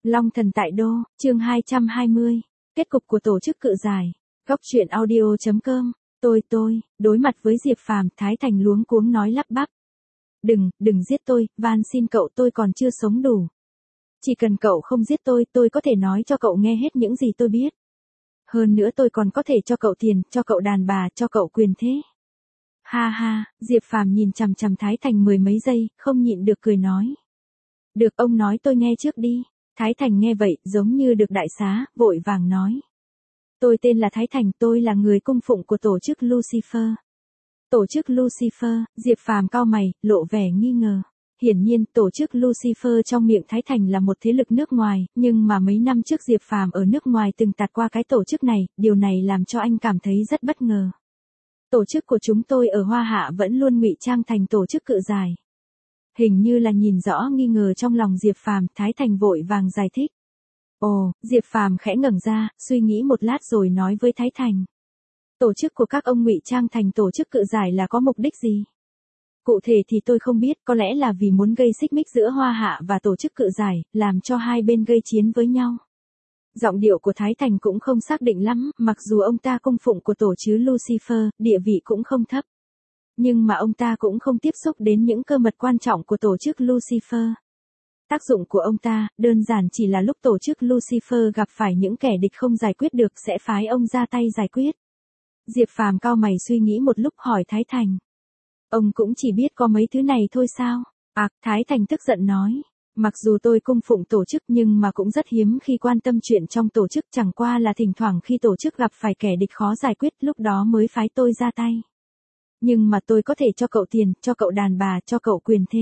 Long thần tại đô, chương 220. Kết cục của tổ chức cự giải. Góc truyện audio.com. Đối mặt với Diệp Phàm, Thái Thành luống cuống nói lắp bắp. Đừng giết tôi, van xin cậu, tôi còn chưa sống đủ. Chỉ cần cậu không giết tôi có thể nói cho cậu nghe hết những gì tôi biết. Hơn nữa tôi còn có thể cho cậu tiền, cho cậu đàn bà, cho cậu quyền thế. Ha ha, Diệp Phàm nhìn chằm chằm Thái Thành mười mấy giây, không nhịn được cười nói. Được, ông nói tôi nghe trước đi. Thái Thành nghe vậy, giống như được đại xá, vội vàng nói. Tôi tên là Thái Thành, tôi là người cung phụng của tổ chức Lucifer. Tổ chức Lucifer, Diệp Phàm cau mày, lộ vẻ nghi ngờ. Hiển nhiên, tổ chức Lucifer trong miệng Thái Thành là một thế lực nước ngoài, nhưng mà mấy năm trước Diệp Phàm ở nước ngoài từng tạt qua cái tổ chức này, điều này làm cho anh cảm thấy rất bất ngờ. Tổ chức của chúng tôi ở Hoa Hạ vẫn luôn ngụy trang thành tổ chức cự giải. Hình như là nhìn rõ nghi ngờ trong lòng Diệp Phàm, Thái Thành vội vàng giải thích. Ồ, Diệp Phàm khẽ ngẩng ra, suy nghĩ một lát rồi nói với Thái Thành. Tổ chức của các ông ngụy trang thành tổ chức cự giải là có mục đích gì? Cụ thể thì tôi không biết, có lẽ là vì muốn gây xích mích giữa Hoa Hạ và tổ chức cự giải, làm cho hai bên gây chiến với nhau. Giọng điệu của Thái Thành cũng không xác định lắm, mặc dù ông ta cung phụng của tổ chức Lucifer, địa vị cũng không thấp. Nhưng mà ông ta cũng không tiếp xúc đến những cơ mật quan trọng của tổ chức Lucifer. Tác dụng của ông ta, đơn giản chỉ là lúc tổ chức Lucifer gặp phải những kẻ địch không giải quyết được sẽ phái ông ra tay giải quyết. Diệp Phàm cau mày suy nghĩ một lúc hỏi Thái Thành. Ông cũng chỉ biết có mấy thứ này thôi sao? Thái Thành tức giận nói. Mặc dù tôi cung phụng tổ chức nhưng mà cũng rất hiếm khi quan tâm chuyện trong tổ chức, chẳng qua là thỉnh thoảng khi tổ chức gặp phải kẻ địch khó giải quyết lúc đó mới phái tôi ra tay. Nhưng mà tôi có thể cho cậu tiền, cho cậu đàn bà, cho cậu quyền thế.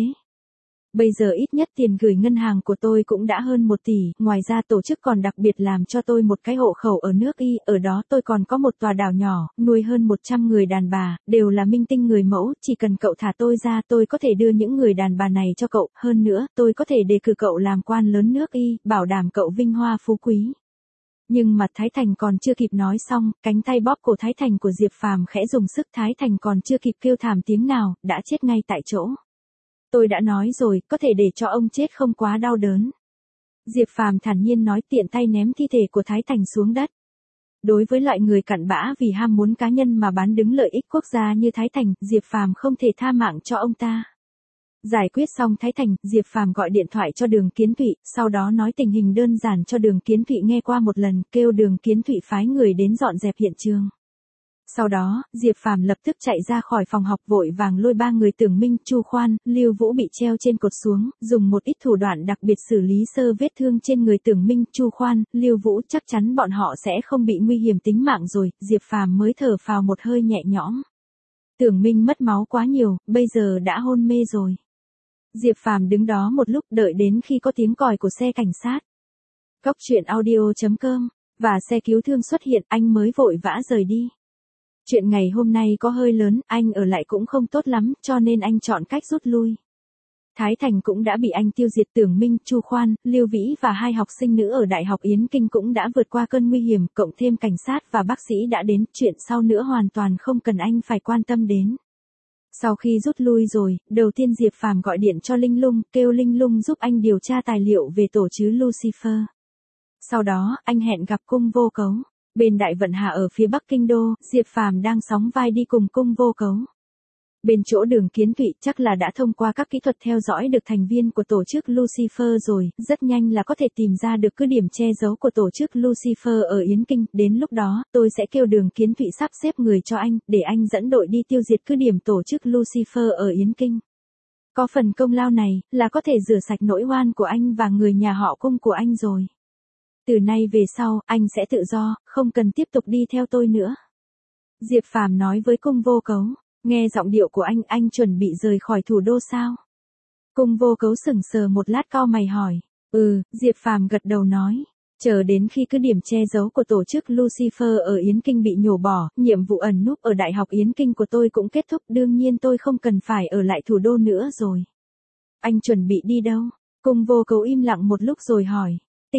Bây giờ ít nhất tiền gửi ngân hàng của tôi cũng đã hơn 1 tỷ, ngoài ra tổ chức còn đặc biệt làm cho tôi một cái hộ khẩu ở nước Y, ở đó tôi còn có một tòa đảo nhỏ, nuôi hơn 100 người đàn bà, đều là minh tinh người mẫu, chỉ cần cậu thả tôi ra tôi có thể đưa những người đàn bà này cho cậu, hơn nữa tôi có thể đề cử cậu làm quan lớn nước Y, bảo đảm cậu vinh hoa phú quý. Nhưng mà Thái Thành còn chưa kịp nói xong, cánh tay bóp cổ Thái Thành của Diệp Phàm khẽ dùng sức, Thái Thành còn chưa kịp kêu thảm tiếng nào, đã chết ngay tại chỗ. Tôi đã nói rồi, có thể để cho ông chết không quá đau đớn. Diệp Phàm thản nhiên nói, tiện tay ném thi thể của Thái Thành xuống đất. Đối với loại người cặn bã vì ham muốn cá nhân mà bán đứng lợi ích quốc gia như Thái Thành, Diệp Phàm không thể tha mạng cho ông ta. Giải quyết xong Thái Thành, Diệp Phàm gọi điện thoại cho Đường Kiến Thụy, sau đó nói tình hình đơn giản cho Đường Kiến Thụy nghe qua một lần, kêu Đường Kiến Thụy phái người đến dọn dẹp hiện trường. Sau đó, Diệp Phàm lập tức chạy ra khỏi phòng học, vội vàng lôi 3 người Tưởng Minh, Chu Khoan, Lưu Vũ bị treo trên cột xuống, dùng một ít thủ đoạn đặc biệt xử lý sơ vết thương trên người Tưởng Minh, Chu Khoan, Lưu Vũ, chắc chắn bọn họ sẽ không bị nguy hiểm tính mạng rồi, Diệp Phàm mới thở phào một hơi nhẹ nhõm. Tưởng Minh mất máu quá nhiều, bây giờ đã hôn mê rồi. Diệp Phàm đứng đó một lúc, đợi đến khi có tiếng còi của xe cảnh sát. Góc truyện audio.com và xe cứu thương xuất hiện, anh mới vội vã rời đi. Chuyện ngày hôm nay có hơi lớn, anh ở lại cũng không tốt lắm, cho nên anh chọn cách rút lui. Thái Thành cũng đã bị anh tiêu diệt, Tưởng Minh, Chu Khoan, Lưu Vĩ và 2 học sinh nữ ở Đại học Yến Kinh cũng đã vượt qua cơn nguy hiểm, cộng thêm cảnh sát và bác sĩ đã đến, chuyện sau nữa hoàn toàn không cần anh phải quan tâm đến. Sau khi rút lui rồi, đầu tiên Diệp Phàm gọi điện cho Linh Lung, kêu Linh Lung giúp anh điều tra tài liệu về tổ chức Lucifer. Sau đó, anh hẹn gặp Cung Vô Cấu. Bên Đại Vận Hà ở phía Bắc Kinh Đô, Diệp Phàm đang sóng vai đi cùng Cung Vô Cấu. Bên chỗ Đường Kiến Thụy chắc là đã thông qua các kỹ thuật theo dõi được thành viên của tổ chức Lucifer rồi, rất nhanh là có thể tìm ra được cứ điểm che giấu của tổ chức Lucifer ở Yến Kinh, đến lúc đó, tôi sẽ kêu Đường Kiến Thụy sắp xếp người cho anh, để anh dẫn đội đi tiêu diệt cứ điểm tổ chức Lucifer ở Yến Kinh. Có phần công lao này, là có thể rửa sạch nỗi oan của anh và người nhà họ Cung của anh rồi. Từ nay về sau, anh sẽ tự do, không cần tiếp tục đi theo tôi nữa. Diệp Phàm nói với Cung Vô Cấu, nghe giọng điệu của anh chuẩn bị rời khỏi thủ đô sao? Cung Vô Cấu sững sờ một lát, cau mày hỏi. Diệp Phàm gật đầu nói. Chờ đến khi cứ điểm che giấu của tổ chức Lucifer ở Yến Kinh bị nhổ bỏ, nhiệm vụ ẩn núp ở Đại học Yến Kinh của tôi cũng kết thúc, đương nhiên tôi không cần phải ở lại thủ đô nữa rồi. Anh chuẩn bị đi đâu? Cung Vô Cấu im lặng một lúc rồi hỏi.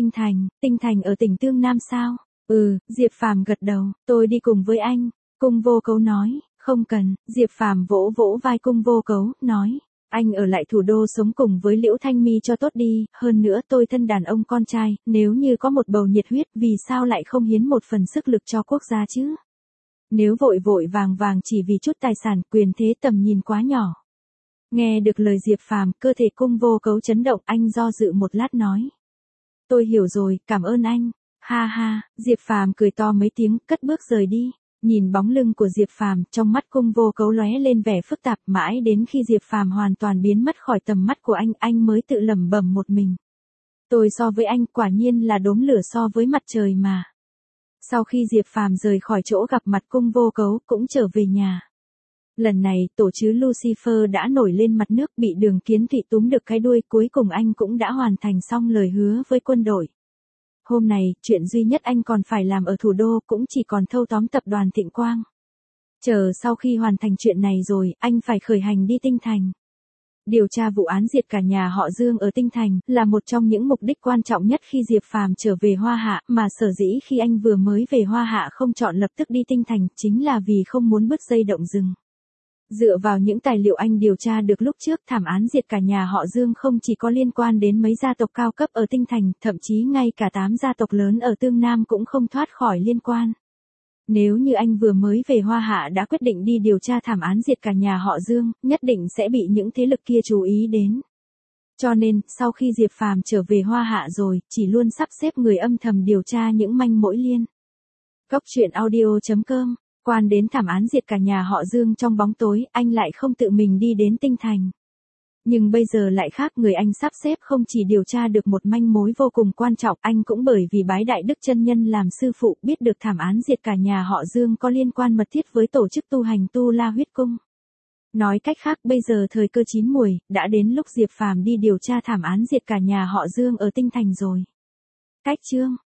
Tinh Thành ở tỉnh Tương Nam sao? Diệp Phàm gật đầu, tôi đi cùng với anh. Cung Vô Cấu nói, không cần, Diệp Phàm vỗ vỗ vai Cung Vô Cấu, nói. Anh ở lại thủ đô sống cùng với Liễu Thanh My cho tốt đi, hơn nữa tôi thân đàn ông con trai, nếu như có một bầu nhiệt huyết vì sao lại không hiến một phần sức lực cho quốc gia chứ? Nếu vội vội vàng vàng chỉ vì chút tài sản quyền thế tầm nhìn quá nhỏ. Nghe được lời Diệp Phàm, cơ thể Cung Vô Cấu chấn động, anh do dự một lát nói. Tôi hiểu rồi, cảm ơn anh. Ha ha, Diệp Phàm cười to mấy tiếng, cất bước rời đi. Nhìn bóng lưng của Diệp Phàm, trong mắt Cung Vô Cấu lóe lên vẻ phức tạp, mãi đến khi Diệp Phàm hoàn toàn biến mất khỏi tầm mắt của anh mới tự lẩm bẩm một mình. Tôi so với anh quả nhiên là đốm lửa so với mặt trời mà. Sau khi Diệp Phàm rời khỏi chỗ gặp mặt Cung Vô Cấu, cũng trở về nhà. Lần này, tổ chứ Lucifer đã nổi lên mặt nước, bị Đường Kiến Thụy túm được cái đuôi, cuối cùng anh cũng đã hoàn thành xong lời hứa với quân đội. Hôm này, chuyện duy nhất anh còn phải làm ở thủ đô cũng chỉ còn thâu tóm tập đoàn Thịnh Quang. Chờ sau khi hoàn thành chuyện này rồi, anh phải khởi hành đi Tinh Thành. Điều tra vụ án diệt cả nhà họ Dương ở Tinh Thành là một trong những mục đích quan trọng nhất khi Diệp Phàm trở về Hoa Hạ, mà sở dĩ khi anh vừa mới về Hoa Hạ không chọn lập tức đi Tinh Thành chính là vì không muốn bứt dây động rừng. Dựa vào những tài liệu anh điều tra được lúc trước, thảm án diệt cả nhà họ Dương không chỉ có liên quan đến mấy gia tộc cao cấp ở Tinh Thành, thậm chí ngay cả 8 gia tộc lớn ở Tương Nam cũng không thoát khỏi liên quan. Nếu như anh vừa mới về Hoa Hạ đã quyết định đi điều tra thảm án diệt cả nhà họ Dương, nhất định sẽ bị những thế lực kia chú ý đến. Cho nên, sau khi Diệp Phàm trở về Hoa Hạ rồi, chỉ luôn sắp xếp người âm thầm điều tra những manh mối liên. Góc truyện audio.com. Quan đến thảm án diệt cả nhà họ Dương trong bóng tối, anh lại không tự mình đi đến Tinh Thành. Nhưng bây giờ lại khác, người anh sắp xếp không chỉ điều tra được một manh mối vô cùng quan trọng, anh cũng bởi vì bái Đại Đức Chân Nhân làm sư phụ biết được thảm án diệt cả nhà họ Dương có liên quan mật thiết với tổ chức tu hành Tu La Huyết Cung. Nói cách khác, bây giờ thời cơ chín muồi, đã đến lúc Diệp Phàm đi điều tra thảm án diệt cả nhà họ Dương ở Tinh Thành rồi. Cách chương